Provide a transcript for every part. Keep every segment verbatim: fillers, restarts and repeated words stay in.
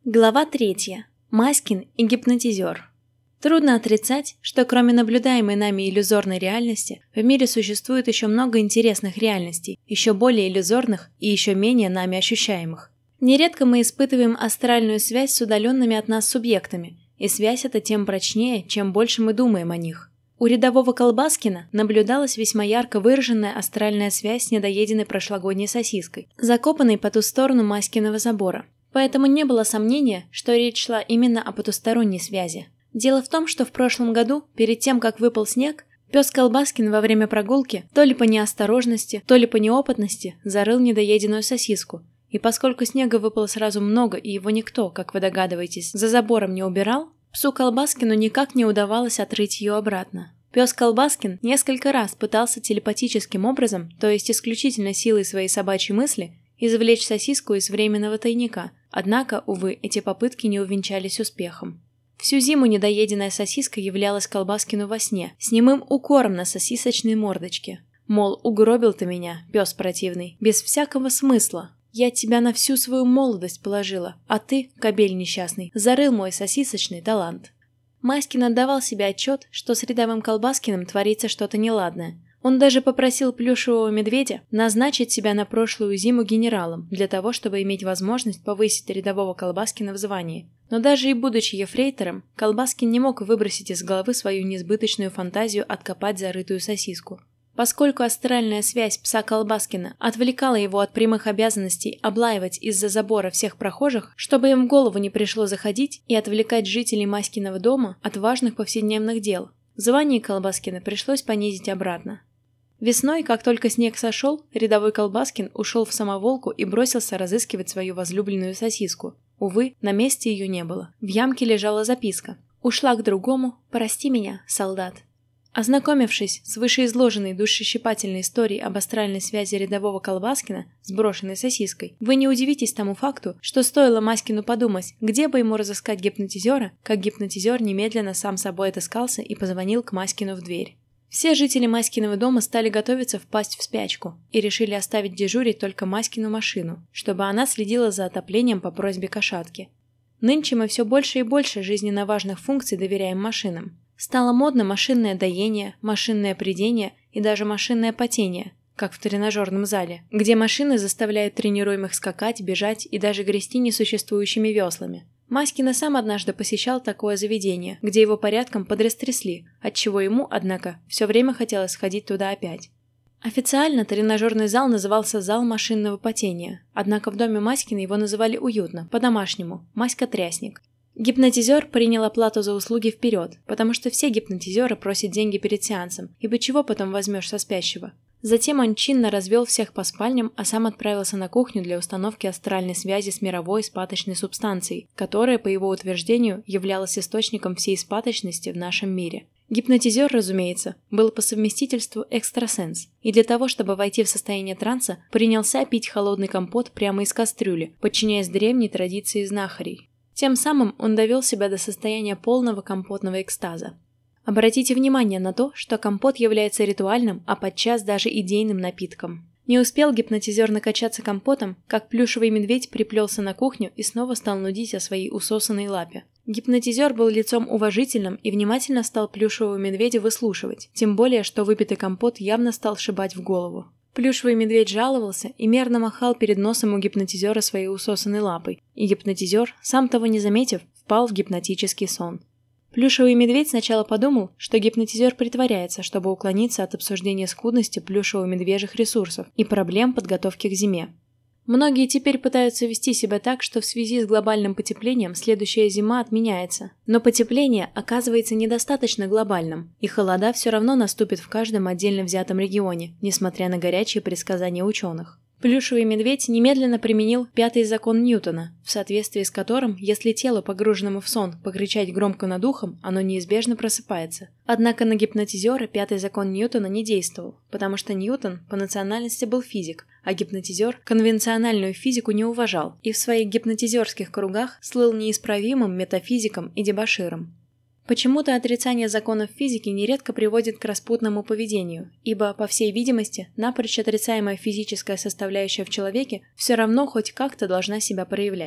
Глава третья. Маськин и гипнотизер. Трудно отрицать, что кроме наблюдаемой нами иллюзорной реальности, в мире существует еще много интересных реальностей, еще более иллюзорных и еще менее нами ощущаемых. Нередко мы испытываем астральную связь с удаленными от нас субъектами, и связь эта тем прочнее, чем больше мы думаем о них. У рядового Колбаскина наблюдалась весьма ярко выраженная астральная связь с недоеденной прошлогодней сосиской, закопанной по ту сторону Маськиного забора. Поэтому не было сомнения, что речь шла именно о потусторонней связи. Дело в том, что в прошлом году, перед тем, как выпал снег, пес Колбаскин во время прогулки, то ли по неосторожности, то ли по неопытности, зарыл недоеденную сосиску. И поскольку снега выпало сразу много и его никто, как вы догадываетесь, за забором не убирал, псу Колбаскину никак не удавалось отрыть ее обратно. Пес Колбаскин несколько раз пытался телепатическим образом, то есть исключительно силой своей собачьей мысли, извлечь сосиску из временного тайника, однако, увы, эти попытки не увенчались успехом. Всю зиму недоеденная сосиска являлась Колбаскину во сне, с немым укором на сосисочной мордочке. Мол, угробил ты меня, пес противный, без всякого смысла. Я тебя на всю свою молодость положила, а ты, кобель несчастный, зарыл мой сосисочный талант. Маськин отдавал себе отчет, что с рядовым Колбаскиным творится что-то неладное. Он даже попросил плюшевого медведя назначить себя на прошлую зиму генералом, для того, чтобы иметь возможность повысить рядового Колбаскина в звании. Но даже и будучи ефрейтором, Колбаскин не мог выбросить из головы свою несбыточную фантазию откопать зарытую сосиску. Поскольку астральная связь пса Колбаскина отвлекала его от прямых обязанностей облаивать из-за забора всех прохожих, чтобы им в голову не пришло заходить и отвлекать жителей Маськиного дома от важных повседневных дел, звание Колбаскина пришлось понизить обратно. Весной, как только снег сошел, рядовой Колбаскин ушел в самоволку и бросился разыскивать свою возлюбленную сосиску. Увы, на месте ее не было. В ямке лежала записка: «Ушла к другому, прости меня, солдат». Ознакомившись с вышеизложенной душещипательной историей об астральной связи рядового Колбаскина с брошенной сосиской, вы не удивитесь тому факту, что стоило Маськину подумать, где бы ему разыскать гипнотизера, как гипнотизер немедленно сам собой отыскался и позвонил к Маськину в дверь. Все жители Маськиного дома стали готовиться впасть в спячку и решили оставить дежурить только Маськину машину, чтобы она следила за отоплением по просьбе кошатки. Нынче мы все больше и больше жизненно важных функций доверяем машинам. Стало модно машинное доение, машинное прядение и даже машинное потение, как в тренажерном зале, где машины заставляют тренируемых скакать, бежать и даже грести несуществующими веслами. Маськин и сам однажды посещал такое заведение, где его порядком подрастрясли, отчего ему, однако, все время хотелось сходить туда опять. Официально тренажерный зал назывался «Зал машинного потения», однако в доме Маськина его называли уютно, по-домашнему – «Маська-трясник». Гипнотизер принял оплату за услуги вперед, потому что все гипнотизеры просят деньги перед сеансом, ибо чего потом возьмешь со спящего? Затем он чинно развел всех по спальням, а сам отправился на кухню для установки астральной связи с мировой спаточной субстанцией, которая, по его утверждению, являлась источником всей спаточности в нашем мире. Гипнотизер, разумеется, был по совместительству экстрасенс, и для того, чтобы войти в состояние транса, принялся пить холодный компот прямо из кастрюли, подчиняясь древней традиции знахарей. Тем самым он довел себя до состояния полного компотного экстаза. Обратите внимание на то, что компот является ритуальным, а подчас даже идейным напитком. Не успел гипнотизер накачаться компотом, как плюшевый медведь приплелся на кухню и снова стал нудить о своей усосанной лапе. Гипнотизер был лицом уважительным и внимательно стал плюшевого медведя выслушивать, тем более, что выпитый компот явно стал шибать в голову. Плюшевый медведь жаловался и мерно махал перед носом у гипнотизера своей усосанной лапой, и гипнотизер, сам того не заметив, впал в гипнотический сон. Плюшевый медведь сначала подумал, что гипнотизер притворяется, чтобы уклониться от обсуждения скудности плюшево-медвежьих ресурсов и проблем подготовки к зиме. Многие теперь пытаются вести себя так, что в связи с глобальным потеплением следующая зима отменяется. Но потепление оказывается недостаточно глобальным, и холода все равно наступит в каждом отдельно взятом регионе, несмотря на горячие предсказания ученых. Плюшевый медведь немедленно применил пятый закон Ньютона, в соответствии с которым, если телу, погруженному в сон, покричать громко над ухом, оно неизбежно просыпается. Однако на гипнотизера пятый закон Ньютона не действовал, потому что Ньютон по национальности был физик, а гипнотизер конвенциональную физику не уважал и в своих гипнотизерских кругах слыл неисправимым метафизиком и дебоширом. Почему-то отрицание законов физики нередко приводит к распутному поведению, ибо, по всей видимости, напрочь отрицаемая физическая составляющая в человеке все равно хоть как-то должна себя проявлять.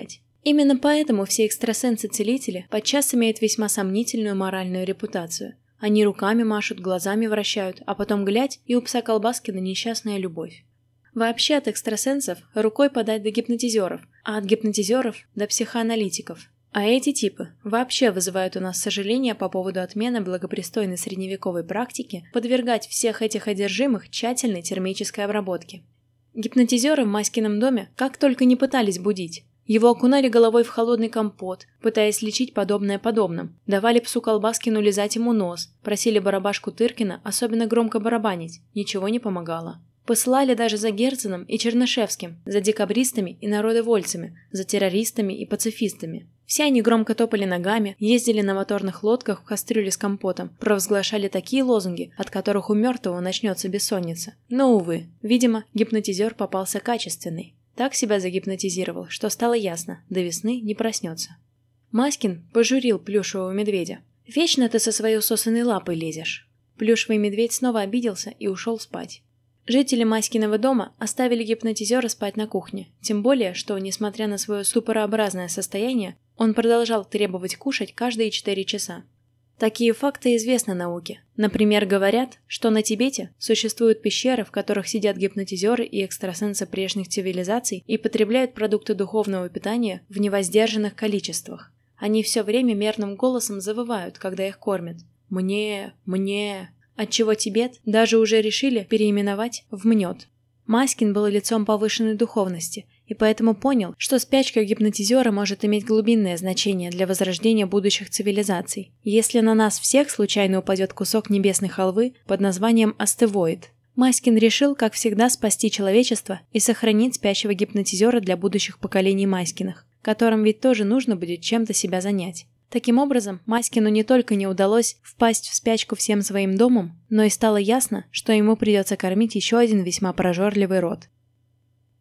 Именно поэтому все экстрасенсы-целители подчас имеют весьма сомнительную моральную репутацию. Они руками машут, глазами вращают, а потом глядь, и у пса Колбаскина несчастная любовь. Вообще от экстрасенсов рукой подать до гипнотизеров, а от гипнотизеров до психоаналитиков. А эти типы вообще вызывают у нас сожаление по поводу отмены благопристойной средневековой практики подвергать всех этих одержимых тщательной термической обработке. Гипнотизеры в Маськином доме как только не пытались будить. Его окунали головой в холодный компот, пытаясь лечить подобное подобным, давали псу Колбаскину лизать ему нос, просили барабашку Тыркина особенно громко барабанить, ничего не помогало. Посылали даже за Герценом и Чернышевским, за декабристами и народовольцами, за террористами и пацифистами. Все они громко топали ногами, ездили на моторных лодках в кастрюле с компотом, провозглашали такие лозунги, от которых у мертвого начнется бессонница. Но, увы, видимо, гипнотизер попался качественный. Так себя загипнотизировал, что стало ясно, до весны не проснется. Маськин пожурил плюшевого медведя. «Вечно ты со своей усосанной лапой лезешь». Плюшевый медведь снова обиделся и ушел спать. Жители Маськиного дома оставили гипнотизера спать на кухне, тем более, что, несмотря на свое ступорообразное состояние, он продолжал требовать кушать каждые четыре часа. Такие факты известны науке. Например, говорят, что на Тибете существуют пещеры, в которых сидят гипнотизеры и экстрасенсы прежних цивилизаций и потребляют продукты духовного питания в невоздержанных количествах. Они все время мерным голосом завывают, когда их кормят. «Мне, мне», отчего Тибет даже уже решили переименовать в Мнет. Маськин был лицом повышенной духовности и поэтому понял, что спячка гипнотизера может иметь глубинное значение для возрождения будущих цивилизаций, если на нас всех случайно упадет кусок небесной халвы под названием астевоид. Маськин решил, как всегда, спасти человечество и сохранить спящего гипнотизера для будущих поколений Маськиных, которым ведь тоже нужно будет чем-то себя занять. Таким образом, Маськину не только не удалось впасть в спячку всем своим домом, но и стало ясно, что ему придется кормить еще один весьма прожорливый род.